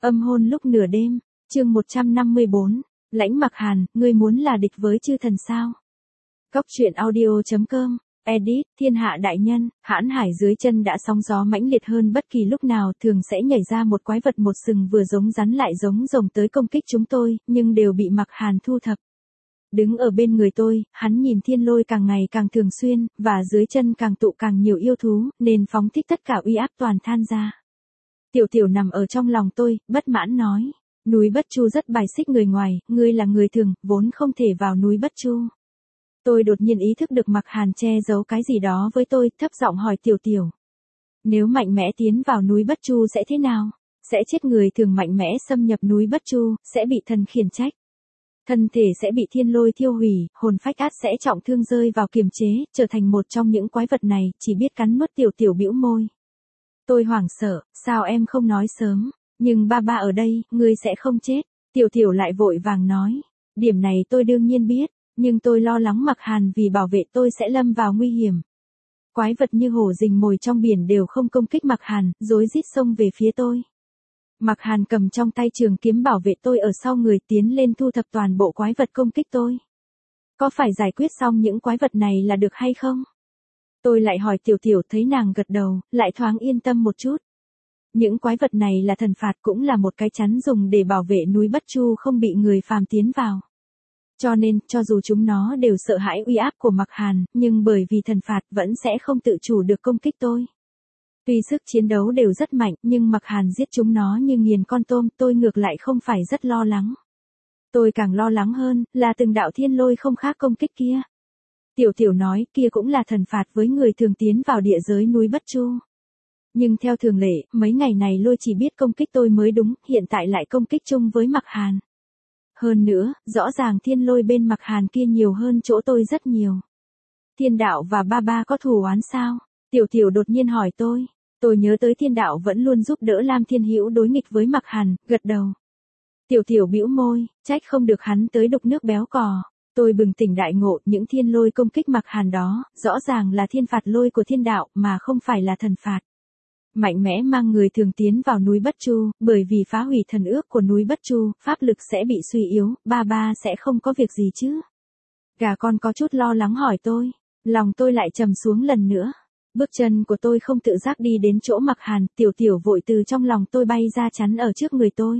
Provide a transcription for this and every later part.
Âm hôn lúc nửa đêm, chương 154, Lãnh Mặc Hàn, ngươi muốn là địch với chư thần sao? Cóc truyện audio.com, edit, thiên hạ đại nhân, hãn hải dưới chân đã sóng gió mãnh liệt hơn bất kỳ lúc nào, thường sẽ nhảy ra một quái vật một sừng vừa giống rắn lại giống rồng tới công kích chúng tôi, nhưng đều bị Mặc Hàn thu thập. Đứng ở bên người tôi, hắn nhìn thiên lôi càng ngày càng thường xuyên, và dưới chân càng tụ càng nhiều yêu thú, nên phóng thích tất cả uy áp toàn than ra. Tiểu Tiểu nằm ở trong lòng tôi, bất mãn nói, núi Bất Chu rất bài xích người ngoài, ngươi là người thường, vốn không thể vào núi Bất Chu. Tôi đột nhiên ý thức được Mặc Hàn che giấu cái gì đó với tôi, thấp giọng hỏi Tiểu Tiểu. Nếu mạnh mẽ tiến vào núi Bất Chu sẽ thế nào? Sẽ chết. Người thường mạnh mẽ xâm nhập núi Bất Chu, sẽ bị thần khiển trách. Thân thể sẽ bị thiên lôi thiêu hủy, hồn phách át sẽ trọng thương rơi vào kiềm chế, trở thành một trong những quái vật này, chỉ biết cắn nuốt. Tiểu Tiểu bĩu môi. Tôi hoảng sợ, sao em không nói sớm, nhưng ba ở đây, ngươi sẽ không chết. Tiểu Tiểu lại vội vàng nói, điểm này tôi đương nhiên biết, nhưng tôi lo lắng Mặc Hàn vì bảo vệ tôi sẽ lâm vào nguy hiểm. Quái vật như hổ rình mồi trong biển đều không công kích Mặc Hàn, rối rít xông về phía tôi. Mặc Hàn cầm trong tay trường kiếm bảo vệ tôi ở sau người tiến lên thu thập toàn bộ quái vật công kích tôi. Có phải giải quyết xong những quái vật này là được hay không? Tôi lại hỏi Tiểu Tiểu, thấy nàng gật đầu, lại thoáng yên tâm một chút. Những quái vật này là thần phạt, cũng là một cái chắn dùng để bảo vệ núi Bất Chu không bị người phàm tiến vào. Cho nên, cho dù chúng nó đều sợ hãi uy áp của Mặc Hàn, nhưng bởi vì thần phạt vẫn sẽ không tự chủ được công kích tôi. Tuy sức chiến đấu đều rất mạnh, nhưng Mặc Hàn giết chúng nó như nghiền con tôm, tôi ngược lại không phải rất lo lắng. Tôi càng lo lắng hơn, là từng đạo thiên lôi không khác công kích kia. Tiểu Tiểu nói, kia cũng là thần phạt với người thường tiến vào địa giới núi Bất Chu. Nhưng theo thường lệ, mấy ngày này lôi chỉ biết công kích tôi mới đúng, hiện tại lại công kích chung với Mặc Hàn. Hơn nữa, rõ ràng thiên lôi bên Mặc Hàn kia nhiều hơn chỗ tôi rất nhiều. Thiên đạo và ba có thù oán sao? Tiểu Tiểu đột nhiên hỏi tôi. Tôi nhớ tới thiên đạo vẫn luôn giúp đỡ Lam Thiên Hữu đối nghịch với Mặc Hàn, gật đầu. Tiểu Tiểu bĩu môi, trách không được hắn tới đục nước béo cò. Tôi bừng tỉnh đại ngộ, những thiên lôi công kích Mặc Hàn đó, rõ ràng là thiên phạt lôi của thiên đạo, mà không phải là thần phạt. Mạnh mẽ mang người thường tiến vào núi Bất Chu, bởi vì phá hủy thần ước của núi Bất Chu, pháp lực sẽ bị suy yếu, ba sẽ không có việc gì chứ. Gà con có chút lo lắng hỏi tôi, lòng tôi lại trầm xuống lần nữa. Bước chân của tôi không tự giác đi đến chỗ Mặc Hàn, Tiểu Tiểu vội từ trong lòng tôi bay ra chắn ở trước người tôi.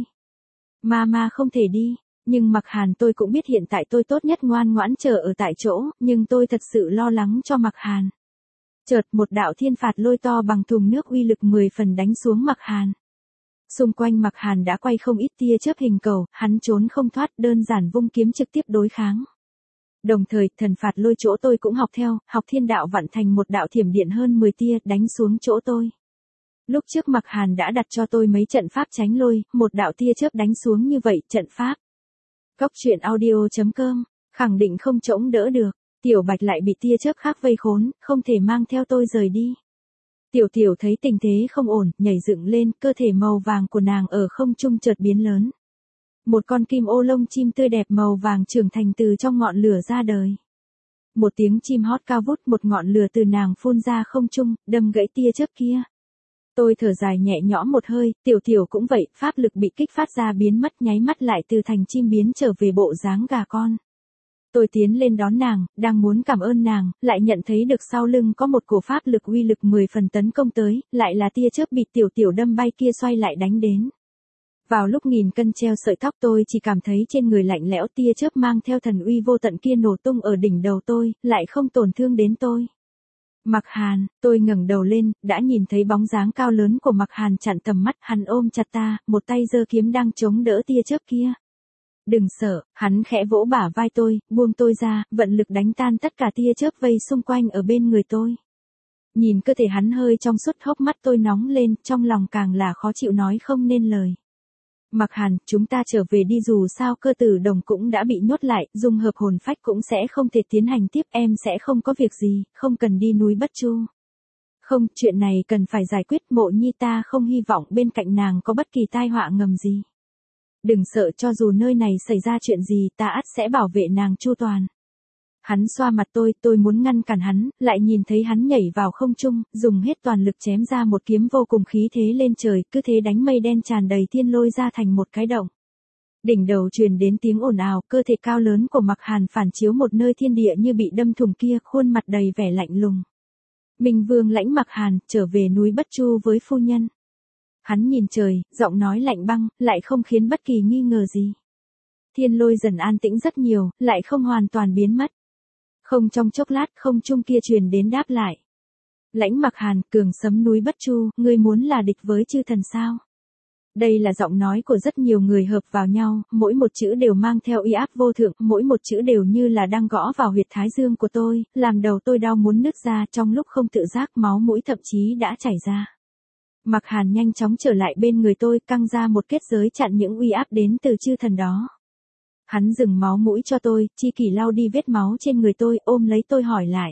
Mama không thể đi. Nhưng Mặc Hàn, tôi cũng biết hiện tại tôi tốt nhất ngoan ngoãn chờ ở tại chỗ, nhưng tôi thật sự lo lắng cho Mặc Hàn. Chợt một đạo thiên phạt lôi to bằng thùng nước uy lực 10 phần đánh xuống Mặc Hàn. Xung quanh Mặc Hàn đã quay không ít tia chớp hình cầu, hắn trốn không thoát, đơn giản vung kiếm trực tiếp đối kháng. Đồng thời, thần phạt lôi chỗ tôi cũng học theo, học thiên đạo vặn thành một đạo thiểm điện hơn 10 tia đánh xuống chỗ tôi. Lúc trước Mặc Hàn đã đặt cho tôi mấy trận pháp tránh lôi, một đạo tia chớp đánh xuống như vậy, trận pháp. Cóc truyện audio.com, khẳng định không chống đỡ được. Tiểu Bạch lại bị tia chớp khác vây khốn, không thể mang theo tôi rời đi. Tiểu Tiểu thấy tình thế không ổn, nhảy dựng lên, cơ thể màu vàng của nàng ở không trung chợt biến lớn. Một con kim ô lông chim tươi đẹp màu vàng trưởng thành từ trong ngọn lửa ra đời. Một tiếng chim hót cao vút, một ngọn lửa từ nàng phun ra không trung, đâm gãy tia chớp kia. Tôi thở dài nhẹ nhõm một hơi, Tiểu Tiểu cũng vậy, pháp lực bị kích phát ra biến mất, nháy mắt lại từ thành chim biến trở về bộ dáng gà con. Tôi tiến lên đón nàng, đang muốn cảm ơn nàng, lại nhận thấy được sau lưng có một cổ pháp lực uy lực 10 phần tấn công tới, lại là tia chớp bị Tiểu Tiểu đâm bay kia xoay lại đánh đến. Vào lúc nghìn cân treo sợi tóc, tôi chỉ cảm thấy trên người lạnh lẽo, tia chớp mang theo thần uy vô tận kia nổ tung ở đỉnh đầu tôi, lại không tổn thương đến tôi. Mặc Hàn, tôi ngẩng đầu lên, đã nhìn thấy bóng dáng cao lớn của Mặc Hàn chặn tầm mắt, hắn ôm chặt ta, một tay giơ kiếm đang chống đỡ tia chớp kia. Đừng sợ, hắn khẽ vỗ bả vai tôi, buông tôi ra, vận lực đánh tan tất cả tia chớp vây xung quanh ở bên người tôi. Nhìn cơ thể hắn hơi trong suốt, hốc mắt tôi nóng lên, trong lòng càng là khó chịu nói không nên lời. Mặc Hàn, chúng ta trở về đi, dù sao cơ tử đồng cũng đã bị nhốt lại, dung hợp hồn phách cũng sẽ không thể tiến hành tiếp, em sẽ không có việc gì, không cần đi núi Bất Chu. Không, chuyện này cần phải giải quyết, Mộ Nhi ta không hy vọng bên cạnh nàng có bất kỳ tai họa ngầm gì. Đừng sợ, cho dù nơi này xảy ra chuyện gì, ta ắt sẽ bảo vệ nàng chu toàn. Hắn xoa mặt tôi muốn ngăn cản hắn, lại nhìn thấy hắn nhảy vào không trung, dùng hết toàn lực chém ra một kiếm vô cùng khí thế lên trời, cứ thế đánh mây đen tràn đầy thiên lôi ra thành một cái động. Đỉnh đầu truyền đến tiếng ồn ào, cơ thể cao lớn của Mạc Hàn phản chiếu một nơi thiên địa như bị đâm thủng kia, khuôn mặt đầy vẻ lạnh lùng. Minh Vương lãnh Mạc Hàn, trở về núi Bất Chu với phu nhân. Hắn nhìn trời, giọng nói lạnh băng, lại không khiến bất kỳ nghi ngờ gì. Thiên lôi dần an tĩnh rất nhiều, lại không hoàn toàn biến mất. Không trong chốc lát, không trung kia truyền đến đáp lại. Lãnh Mạc Hàn, cường sấm núi Bất Chu, ngươi muốn là địch với chư thần sao? Đây là giọng nói của rất nhiều người hợp vào nhau, mỗi một chữ đều mang theo uy áp vô thượng, mỗi một chữ đều như là đang gõ vào huyệt thái dương của tôi, làm đầu tôi đau muốn nứt ra, trong lúc không tự giác máu mũi thậm chí đã chảy ra. Mạc Hàn nhanh chóng trở lại bên người tôi, căng ra một kết giới chặn những uy áp đến từ chư thần đó. Hắn dừng máu mũi cho tôi, chi kỷ lau đi vết máu trên người tôi, ôm lấy tôi hỏi lại.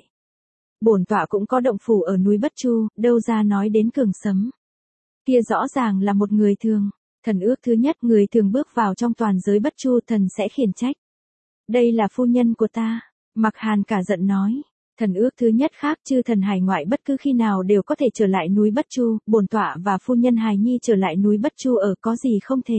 Bổn tọa cũng có động phủ ở núi Bất Chu, đâu ra nói đến cường sấm. Kia rõ ràng là một người thường. Thần ước thứ nhất, người thường bước vào trong toàn giới Bất Chu, thần sẽ khiển trách. Đây là phu nhân của ta. Mạc Hàn cả giận nói. Thần ước thứ nhất khác, chư thần hải ngoại bất cứ khi nào đều có thể trở lại núi Bất Chu, bổn tọa và phu nhân hài nhi trở lại núi Bất Chu ở có gì không thể.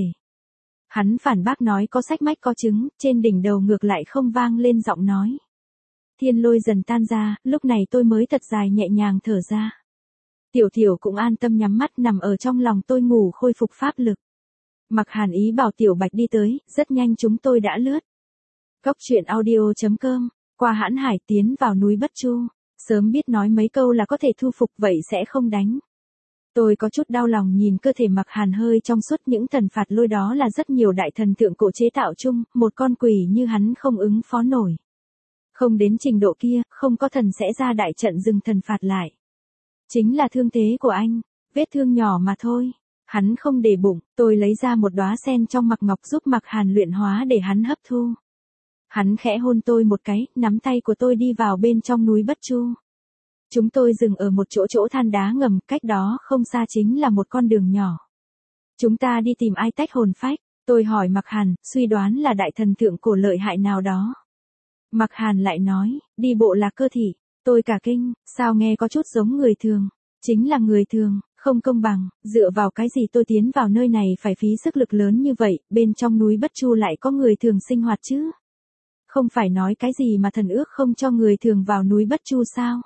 Hắn phản bác nói có sách mách có chứng, trên đỉnh đầu ngược lại không vang lên giọng nói. Thiên lôi dần tan ra, lúc này tôi mới thật dài nhẹ nhàng thở ra. Tiểu Tiểu cũng an tâm nhắm mắt nằm ở trong lòng tôi ngủ khôi phục pháp lực. Mạc Hàn ý bảo Tiểu Bạch đi tới, rất nhanh chúng tôi đã lướt. Cốc truyện audio.com, qua Hãn Hải tiến vào núi Bất Chu, sớm biết nói mấy câu là có thể thu phục vậy sẽ không đánh. Tôi có chút đau lòng nhìn cơ thể Mạc Hàn hơi trong suốt, những thần phạt lôi đó là rất nhiều đại thần thượng cổ chế tạo chung, một con quỷ như hắn không ứng phó nổi. Không đến trình độ kia, không có thần sẽ ra đại trận dừng thần phạt lại. Chính là thương thế của anh, vết thương nhỏ mà thôi. Hắn không để bụng, tôi lấy ra một đóa sen trong mặc ngọc giúp Mạc Hàn luyện hóa để hắn hấp thu. Hắn khẽ hôn tôi một cái, nắm tay của tôi đi vào bên trong núi Bất Chu. Chúng tôi dừng ở một chỗ than đá ngầm, cách đó không xa chính là một con đường nhỏ. Chúng ta đi tìm ai tách hồn phách, tôi hỏi Mạc Hàn, suy đoán là đại thần thượng cổ lợi hại nào đó. Mạc Hàn lại nói, đi bộ là cơ thị. Tôi cả kinh, sao nghe có chút giống người thường. Chính là người thường, không công bằng, dựa vào cái gì tôi tiến vào nơi này phải phí sức lực lớn như vậy, bên trong núi Bất Chu lại có người thường sinh hoạt chứ. Không phải nói cái gì mà thần ước không cho người thường vào núi Bất Chu sao?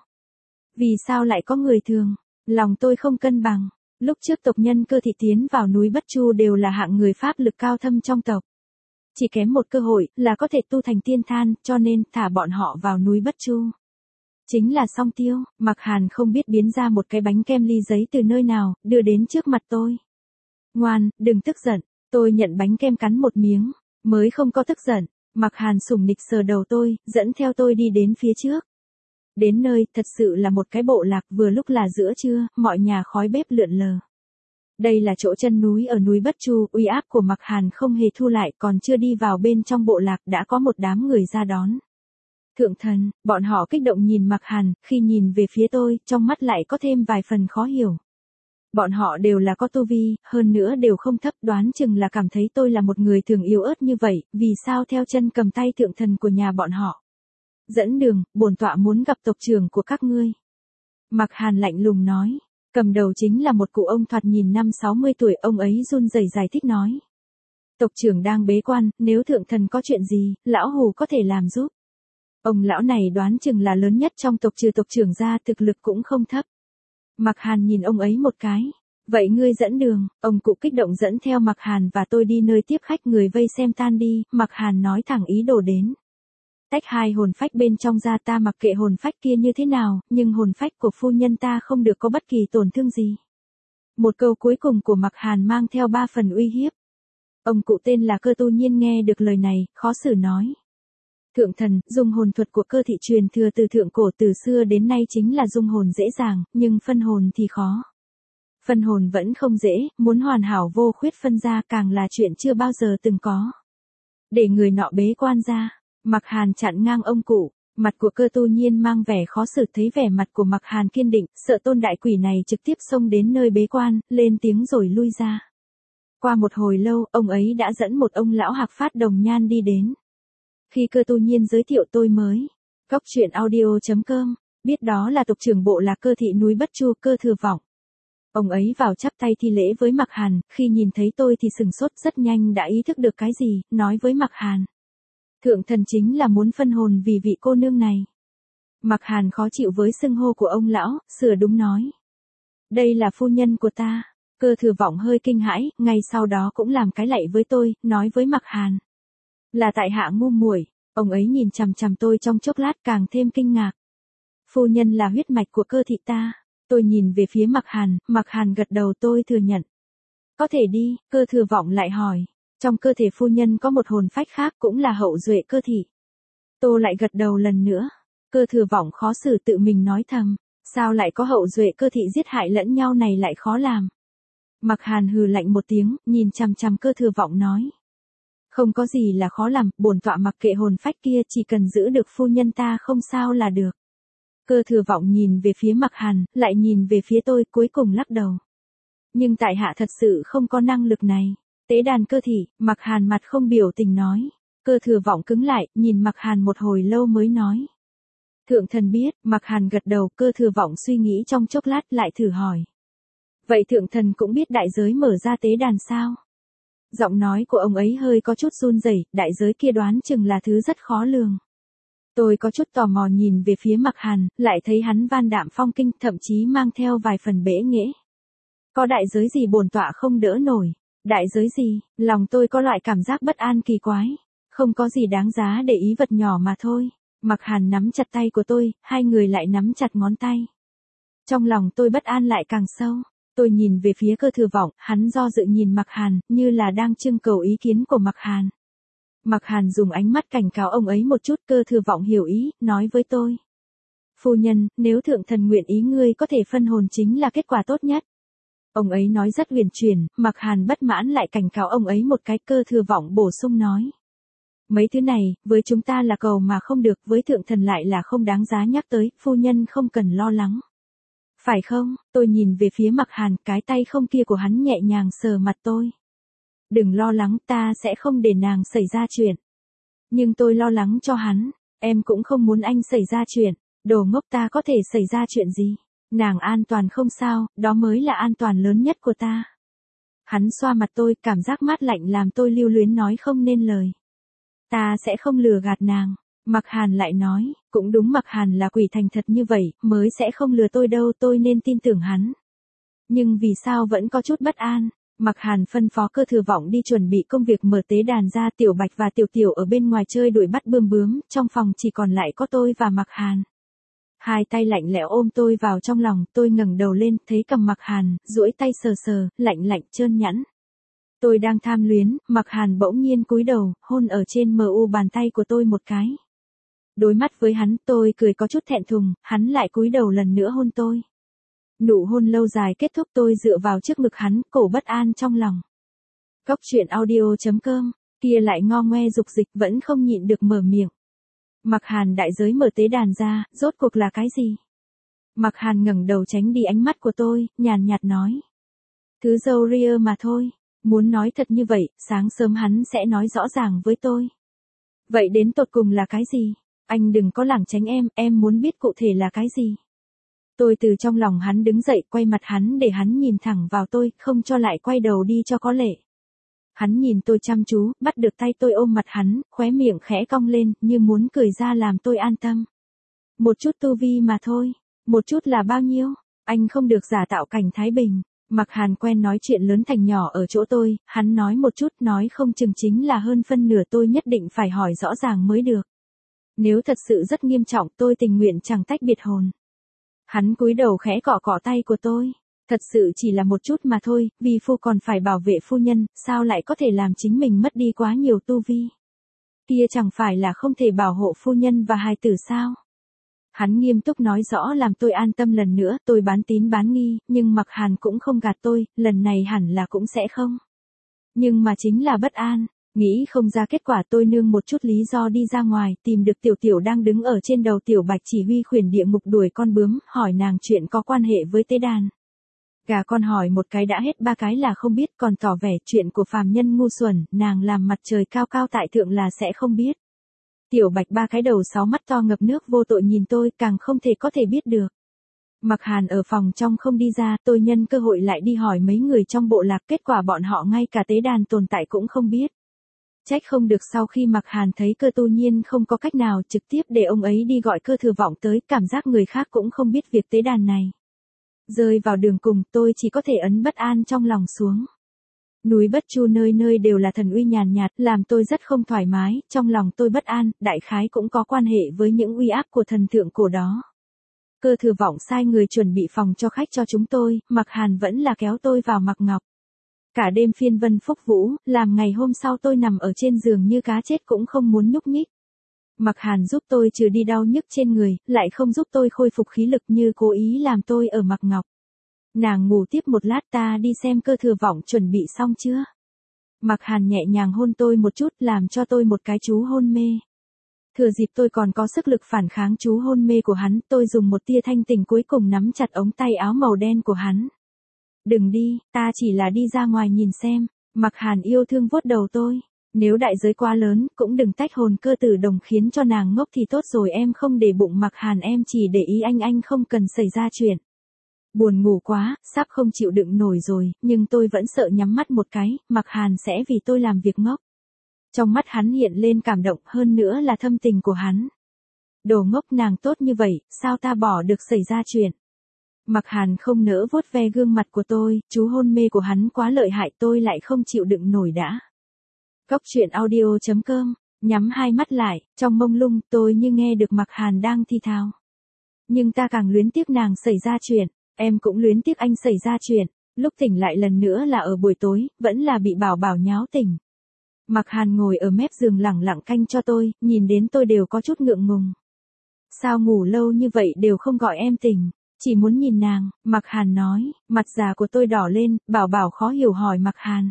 Vì sao lại có người thường? Lòng tôi không cân bằng. Lúc trước tộc nhân cơ thị tiến vào núi Bất Chu đều là hạng người pháp lực cao thâm trong tộc. Chỉ kém một cơ hội là có thể tu thành tiên than, cho nên thả bọn họ vào núi Bất Chu. Chính là song tiêu. Mạc Hàn không biết biến ra một cái bánh kem ly giấy từ nơi nào, đưa đến trước mặt tôi. Ngoan, đừng tức giận. Tôi nhận bánh kem cắn một miếng, mới không có tức giận. Mạc Hàn sủng nịch sờ đầu tôi, dẫn theo tôi đi đến phía trước. Đến nơi, thật sự là một cái bộ lạc, vừa lúc là giữa trưa, mọi nhà khói bếp lượn lờ. Đây là chỗ chân núi ở núi Bất Chu, uy áp của Mạc Hàn không hề thu lại, còn chưa đi vào bên trong bộ lạc đã có một đám người ra đón. Thượng thần, bọn họ kích động nhìn Mạc Hàn, khi nhìn về phía tôi, trong mắt lại có thêm vài phần khó hiểu. Bọn họ đều là có tu vi, hơn nữa đều không thấp, đoán chừng là cảm thấy tôi là một người thường yếu ớt như vậy, vì sao theo chân cầm tay thượng thần của nhà bọn họ. Dẫn đường, bổn tọa muốn gặp tộc trưởng của các ngươi. Mạc Hàn lạnh lùng nói, cầm đầu chính là một cụ ông thoạt nhìn 50-60 tuổi, ông ấy run rẩy giải thích nói. Tộc trưởng đang bế quan, nếu thượng thần có chuyện gì, lão hù có thể làm giúp. Ông lão này đoán chừng là lớn nhất trong tộc, trừ tộc trưởng ra thực lực cũng không thấp. Mạc Hàn nhìn ông ấy một cái. Vậy ngươi dẫn đường, ông cụ kích động dẫn theo Mạc Hàn và tôi đi nơi tiếp khách, người vây xem tan đi, Mạc Hàn nói thẳng ý đồ đến. Tách hai hồn phách bên trong ra, ta mặc kệ hồn phách kia như thế nào, nhưng hồn phách của phu nhân ta không được có bất kỳ tổn thương gì. Một câu cuối cùng của Mạc Hàn mang theo 3 phần uy hiếp. Ông cụ tên là Cơ Tu Nhiên nghe được lời này, khó xử nói. Thượng thần, dung hồn thuật của Cơ thị truyền thừa từ thượng cổ, từ xưa đến nay chính là dung hồn dễ dàng, nhưng phân hồn thì khó. Phân hồn vẫn không dễ, muốn hoàn hảo vô khuyết phân ra càng là chuyện chưa bao giờ từng có. Để người nọ bế quan ra, Mạc Hàn chặn ngang ông cụ, mặt của Cơ Tu Nhiên mang vẻ khó xử, thấy vẻ mặt của Mạc Hàn kiên định, sợ tôn đại quỷ này trực tiếp xông đến nơi bế quan, lên tiếng rồi lui ra. Qua một hồi lâu, ông ấy đã dẫn một ông lão hạc phát đồng nhan đi đến. Khi Cơ Tu Nhiên giới thiệu tôi mới Cóc truyện audio.com, biết đó là tộc trưởng bộ lạc Cơ thị núi Bất Chu, Cơ Thừa Vọng. Ông ấy vào chắp tay thi lễ với Mạc Hàn, khi nhìn thấy tôi thì sừng sốt, rất nhanh đã ý thức được cái gì, nói với Mạc Hàn. Thượng thần chính là muốn phân hồn vì vị cô nương này. Mạc Hàn khó chịu với xưng hô của ông lão, sửa đúng nói. Đây là phu nhân của ta. Cơ Thừa Vọng hơi kinh hãi, ngay sau đó cũng làm cái lạy với tôi, nói với Mạc Hàn. Là tại hạ ngu muội. Ông ấy nhìn chằm chằm tôi trong chốc lát càng thêm kinh ngạc. Phu nhân là huyết mạch của Cơ thị ta. Tôi nhìn về phía Mạc Hàn gật đầu, tôi thừa nhận. Có thể đi, Cơ Thừa Vọng lại hỏi. Trong cơ thể phu nhân có một hồn phách khác cũng là hậu duệ Cơ thị. Tôi lại gật đầu lần nữa. Cơ Thừa Vọng khó xử tự mình nói thầm. Sao lại có hậu duệ Cơ thị giết hại lẫn nhau này lại khó làm. Mạc Hàn hừ lạnh một tiếng, nhìn chằm chằm Cơ Thừa Vọng nói. Không có gì là khó làm, bổn tọa mặc kệ hồn phách kia, chỉ cần giữ được phu nhân ta không sao là được. Cơ Thừa Vọng nhìn về phía Mạc Hàn, lại nhìn về phía tôi, cuối cùng lắc đầu. Nhưng tại hạ thật sự không có năng lực này. Tế đàn Cơ thị, Mạc Hàn mặt không biểu tình nói. Cơ Thừa Vọng cứng lại, nhìn Mạc Hàn một hồi lâu mới nói. Thượng thần biết, Mạc Hàn gật đầu, Cơ Thừa Vọng suy nghĩ trong chốc lát lại thử hỏi. Vậy thượng thần cũng biết đại giới mở ra tế đàn sao? Giọng nói của ông ấy hơi có chút run rẩy, đại giới kia đoán chừng là thứ rất khó lường. Tôi có chút tò mò nhìn về phía Mạc Hàn, lại thấy hắn van đạm phong kinh, thậm chí mang theo vài phần bẽ nghễ. Có đại giới gì bổn tọa không đỡ nổi? Đại giới gì? Lòng tôi có loại cảm giác bất an kỳ quái. Không có gì đáng giá để ý, vật nhỏ mà thôi. Mạc Hàn nắm chặt tay của tôi, hai người lại nắm chặt ngón tay. Trong lòng tôi bất an lại càng sâu. Tôi nhìn về phía Cơ Thừa Vọng, hắn do dự nhìn Mạc Hàn, như là đang trưng cầu ý kiến của Mạc Hàn. Mạc Hàn dùng ánh mắt cảnh cáo ông ấy một chút, Cơ Thừa Vọng hiểu ý, nói với tôi. Phu nhân, nếu thượng thần nguyện ý ngươi có thể phân hồn chính là kết quả tốt nhất. Ông ấy nói rất huyền chuyển, Mạc Hàn bất mãn lại cảnh cáo ông ấy một cái, Cơ Thừa Vọng bổ sung nói. Mấy thứ này, với chúng ta là cầu mà không được, với thượng thần lại là không đáng giá nhắc tới, phu nhân không cần lo lắng. Phải không? Tôi nhìn về phía Mạc Hàn, cái tay không kia của hắn nhẹ nhàng sờ mặt tôi. Đừng lo lắng, ta sẽ không để nàng xảy ra chuyện. Nhưng tôi lo lắng cho hắn, em cũng không muốn anh xảy ra chuyện. Đồ ngốc, ta có thể xảy ra chuyện gì? Nàng an toàn không sao, đó mới là an toàn lớn nhất của ta. Hắn xoa mặt tôi, cảm giác mát lạnh làm tôi lưu luyến nói không nên lời. Ta sẽ không lừa gạt nàng. Mạc Hàn lại nói, cũng đúng, Mạc Hàn là quỷ thành thật như vậy, mới sẽ không lừa tôi đâu, tôi nên tin tưởng hắn. Nhưng vì sao vẫn có chút bất an? Mạc Hàn phân phó Cơ Thừa Vọng đi chuẩn bị công việc mở tế đàn ra, Tiểu Bạch và Tiểu Tiểu ở bên ngoài chơi đuổi bắt bươm bướm, trong phòng chỉ còn lại có tôi và Mạc Hàn. Hai tay lạnh lẽo ôm tôi vào trong lòng, tôi ngẩng đầu lên, thấy cầm Mạc Hàn, duỗi tay sờ sờ, lạnh lạnh trơn nhẵn. Tôi đang tham luyến, Mạc Hàn bỗng nhiên cúi đầu, hôn ở trên mu bàn tay của tôi một cái. Đối mắt với hắn, tôi cười có chút thẹn thùng, hắn lại cúi đầu lần nữa hôn tôi. Nụ hôn lâu dài kết thúc, tôi dựa vào trước ngực hắn, cổ bất an trong lòng. Cóc truyện audio.com, kia lại ngo ngoe dục dịch, vẫn không nhịn được mở miệng. Mạc Hàn, đại giới mở tế đàn ra, rốt cuộc là cái gì? Mạc Hàn ngẩng đầu tránh đi ánh mắt của tôi, nhàn nhạt nói. Thứ dâu ria mà thôi. Muốn nói thật như vậy, sáng sớm hắn sẽ nói rõ ràng với tôi. Vậy đến tột cùng là cái gì? Anh đừng có lảng tránh em muốn biết cụ thể là cái gì? Tôi từ trong lòng hắn đứng dậy, quay mặt hắn để hắn nhìn thẳng vào tôi, không cho lại quay đầu đi cho có lệ. Hắn nhìn tôi chăm chú, bắt được tay tôi ôm mặt hắn, khóe miệng khẽ cong lên, như muốn cười ra làm tôi an tâm. Một chút tu vi mà thôi. Một chút là bao nhiêu? Anh không được giả tạo cảnh thái bình. Mạc Hàn quen nói chuyện lớn thành nhỏ ở chỗ tôi, hắn nói một chút, nói không chừng chính là hơn phân nửa, tôi nhất định phải hỏi rõ ràng mới được. Nếu thật sự rất nghiêm trọng, tôi tình nguyện chẳng tách biệt hồn. Hắn cúi đầu khẽ cọ cọ tay của tôi. Thật sự chỉ là một chút mà thôi, vì phu còn phải bảo vệ phu nhân, sao lại có thể làm chính mình mất đi quá nhiều tu vi. Kia chẳng phải là không thể bảo hộ phu nhân và hài tử sao? Hắn nghiêm túc nói rõ làm tôi an tâm lần nữa, tôi bán tín bán nghi, nhưng Mạc Hàn cũng không gạt tôi, lần này hẳn là cũng sẽ không. Nhưng mà chính là bất an, nghĩ không ra kết quả, tôi nương một chút lý do đi ra ngoài, tìm được Tiểu Tiểu đang đứng ở trên đầu Tiểu Bạch chỉ huy khuyển địa ngục đuổi con bướm, hỏi nàng chuyện có quan hệ với tế đàn. Gà con hỏi một cái đã hết ba cái là không biết, còn tỏ vẻ chuyện của phàm nhân ngu xuẩn, nàng làm mặt trời cao cao tại thượng là sẽ không biết. Tiểu Bạch ba cái đầu 6 mắt to ngập nước vô tội nhìn tôi, càng không thể có thể biết được. Mặc Hàn ở phòng trong không đi ra, tôi nhân cơ hội lại đi hỏi mấy người trong bộ lạc, kết quả bọn họ ngay cả tế đàn tồn tại cũng không biết. Trách không được sau khi Mặc Hàn thấy Cơ Tu Nhiên không có cách nào trực tiếp để ông ấy đi gọi Cơ Thừa Vọng tới, cảm giác người khác cũng không biết việc tế đàn này. Rơi vào đường cùng, tôi chỉ có thể ấn bất an trong lòng xuống. Núi Bất Chu nơi nơi đều là thần uy nhàn nhạt, làm tôi rất không thoải mái, trong lòng tôi bất an, đại khái cũng có quan hệ với những uy áp của thần thượng cổ đó. Cơ Thừa Vọng sai người chuẩn bị phòng cho khách cho chúng tôi, Mặc Hàn vẫn là kéo tôi vào mặc ngọc. Cả đêm phiên vân phúc vũ, làm ngày hôm sau tôi nằm ở trên giường như cá chết cũng không muốn nhúc nhích. Mặc Hàn giúp tôi trừ đi đau nhức trên người, lại không giúp tôi khôi phục khí lực, như cố ý làm tôi ở mặc ngọc. Nàng ngủ tiếp một lát, ta đi xem Cơ Thừa Vọng chuẩn bị xong chưa. Mặc Hàn nhẹ nhàng hôn tôi một chút, làm cho tôi một cái chú hôn mê. Thừa dịp tôi còn có sức lực phản kháng chú hôn mê của hắn, tôi dùng một tia thanh tình cuối cùng nắm chặt ống tay áo màu đen của hắn. Đừng đi, ta chỉ là đi ra ngoài nhìn xem. Mặc Hàn yêu thương vuốt đầu tôi. Nếu đại giới quá lớn, cũng đừng tách hồn Cơ Tử Đồng khiến cho nàng ngốc thì tốt rồi, em không để bụng Mặc Hàn, em chỉ để ý anh không cần xảy ra chuyện. Buồn ngủ quá, sắp không chịu đựng nổi rồi, nhưng tôi vẫn sợ nhắm mắt một cái, Mặc Hàn sẽ vì tôi làm việc ngốc. Trong mắt hắn hiện lên cảm động, hơn nữa là thâm tình của hắn. Đồ ngốc, nàng tốt như vậy, sao ta bỏ được xảy ra chuyện. Mặc Hàn không nỡ vuốt ve gương mặt của tôi, chú hôn mê của hắn quá lợi hại, tôi lại không chịu đựng nổi đã. Cốc truyện audio.com, nhắm hai mắt lại, trong mông lung, tôi như nghe được Mặc Hàn đang thi thào. Nhưng ta càng luyến tiếc nàng xảy ra chuyện, em cũng luyến tiếc anh xảy ra chuyện, lúc tỉnh lại lần nữa là ở buổi tối, vẫn là bị Bảo Bảo nháo tỉnh. Mặc Hàn ngồi ở mép giường lẳng lặng canh cho tôi, nhìn đến tôi đều có chút ngượng ngùng. Sao ngủ lâu như vậy đều không gọi em tỉnh, chỉ muốn nhìn nàng, Mặc Hàn nói, mặt già của tôi đỏ lên, Bảo Bảo khó hiểu hỏi Mặc Hàn.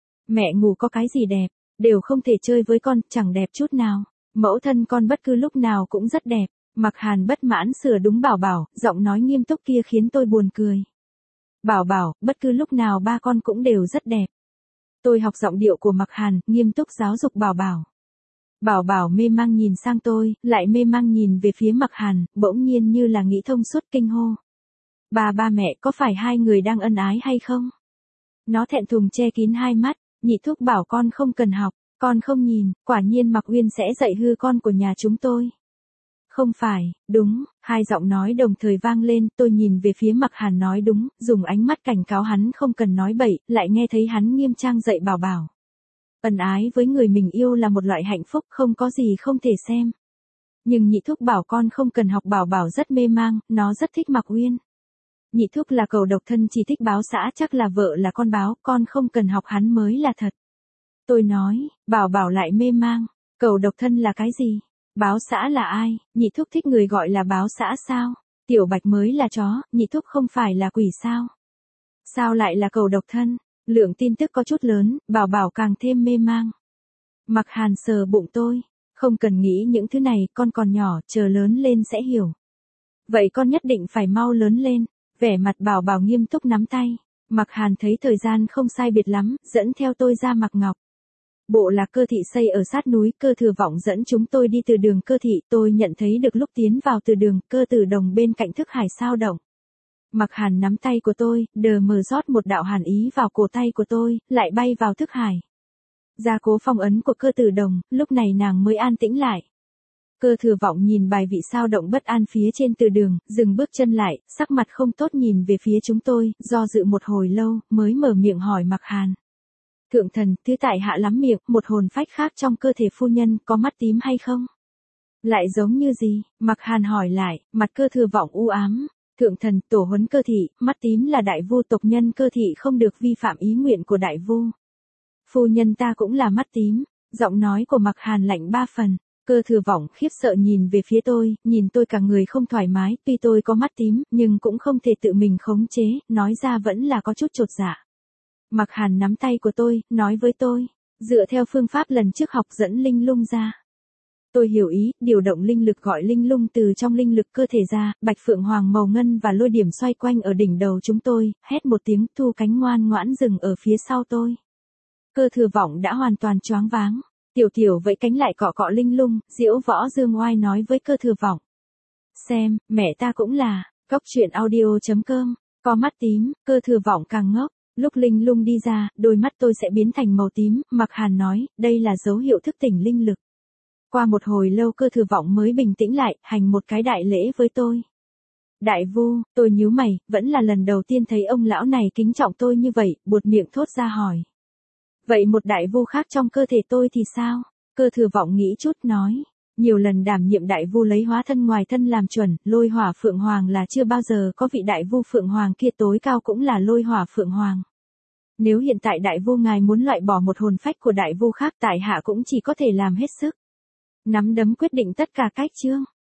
Mẹ ngủ có cái gì đẹp, đều không thể chơi với con, chẳng đẹp chút nào, mẫu thân con bất cứ lúc nào cũng rất đẹp. Mặc Hàn bất mãn sửa đúng Bảo Bảo, giọng nói nghiêm túc kia khiến tôi buồn cười. Bảo Bảo, bất cứ lúc nào ba con cũng đều rất đẹp. Tôi học giọng điệu của Mặc Hàn, nghiêm túc giáo dục Bảo Bảo. Bảo Bảo mê mang nhìn sang tôi, lại mê mang nhìn về phía Mặc Hàn, bỗng nhiên như là nghĩ thông suốt, kinh hô. Ba mẹ, có phải hai người đang ân ái hay không? Nó thẹn thùng che kín hai mắt, nhị thúc bảo con không cần học, con không nhìn, quả nhiên Mặc Uyên sẽ dạy hư con của nhà chúng tôi. Không phải, đúng, hai giọng nói đồng thời vang lên, tôi nhìn về phía Mặc Hàn nói đúng, dùng ánh mắt cảnh cáo hắn không cần nói bậy, lại nghe thấy hắn nghiêm trang dạy Bảo Bảo. Ân ái với người mình yêu là một loại hạnh phúc, không có gì không thể xem. Nhưng nhị thúc bảo con không cần học, Bảo Bảo rất mê mang, nó rất thích Mặc Uyên. Nhị thúc là cẩu độc thân, chỉ thích báo xã, chắc là vợ là con báo, con không cần học hắn mới là thật. Tôi nói, Bảo Bảo lại mê mang, cẩu độc thân là cái gì? Báo xã là ai? Nhị thúc thích người gọi là báo xã sao? Tiểu Bạch mới là chó, nhị thúc không phải là quỷ sao? Sao lại là cẩu độc thân? Lượng tin tức có chút lớn, Bảo Bảo càng thêm mê mang. Mặc Hàn sờ bụng tôi, không cần nghĩ những thứ này, con còn nhỏ, chờ lớn lên sẽ hiểu. Vậy con nhất định phải mau lớn lên, vẻ mặt Bảo Bảo nghiêm túc nắm tay. Mặc Hàn thấy thời gian không sai biệt lắm, dẫn theo tôi ra Mặc Ngọc. Bộ lạc Cơ thị xây ở sát núi, Cơ Thừa Vọng dẫn chúng tôi đi từ đường Cơ thị, tôi nhận thấy được lúc tiến vào từ đường, Cơ Tử Đồng bên cạnh thức hải sao động. Mặc Hàn nắm tay của tôi, đờ mờ rót một đạo hàn ý vào cổ tay của tôi, lại bay vào thức hải. Gia cố phong ấn của Cơ Tử Đồng, lúc này nàng mới an tĩnh lại. Cơ Thừa Vọng nhìn bài vị sao động bất an phía trên từ đường, dừng bước chân lại, sắc mặt không tốt nhìn về phía chúng tôi, do dự một hồi lâu, mới mở miệng hỏi Mặc Hàn. Thượng thần, thứ tại hạ lắm miệng, một hồn phách khác trong cơ thể phu nhân, có mắt tím hay không? Lại giống như gì? Mặc Hàn hỏi lại, mặt Cơ Thừa Vọng u ám. Thượng thần, tổ huấn Cơ thị, mắt tím là đại vu tộc nhân Cơ thị không được vi phạm ý nguyện của đại vu. Phu nhân ta cũng là mắt tím, giọng nói của Mặc Hàn lạnh ba phần. Cơ Thừa Vọng khiếp sợ nhìn về phía tôi, nhìn tôi cả người không thoải mái, tuy tôi có mắt tím, nhưng cũng không thể tự mình khống chế, nói ra vẫn là có chút chột dạ. Mặc Hàn nắm tay của tôi, nói với tôi, dựa theo phương pháp lần trước học dẫn linh lung ra. Tôi hiểu ý, điều động linh lực gọi linh lung từ trong linh lực cơ thể ra, bạch phượng hoàng màu ngân và lôi điểm xoay quanh ở đỉnh đầu chúng tôi, hét một tiếng, thu cánh ngoan ngoãn dừng ở phía sau tôi. Cơ Thừa Vọng đã hoàn toàn choáng váng. Tiểu tiểu vẫy cánh lại cọ cọ linh lung, Diễu Võ Dương Oai nói với Cơ Thừa Vọng. Xem, mẹ ta cũng là, Cốc truyện audio.com, có mắt tím, Cơ Thừa Vọng càng ngốc. Lúc linh lung đi ra, đôi mắt tôi sẽ biến thành màu tím, Mặc Hàn nói, đây là dấu hiệu thức tỉnh linh lực. Qua một hồi lâu Cơ Thừa Vọng mới bình tĩnh lại, hành một cái đại lễ với tôi. Đại vu, tôi nhíu mày, vẫn là lần đầu tiên thấy ông lão này kính trọng tôi như vậy, buột miệng thốt ra hỏi. Vậy một đại vu khác trong cơ thể tôi thì sao? Cơ Thừa Vọng nghĩ chút nói. Nhiều lần đảm nhiệm đại vu lấy hóa thân ngoài thân làm chuẩn, Lôi Hỏa Phượng Hoàng là chưa bao giờ có vị đại vu Phượng Hoàng kia tối cao cũng là Lôi Hỏa Phượng Hoàng. Nếu hiện tại đại vu ngài muốn loại bỏ một hồn phách của đại vu khác tại hạ cũng chỉ có thể làm hết sức. Nắm đấm quyết định tất cả cách chương.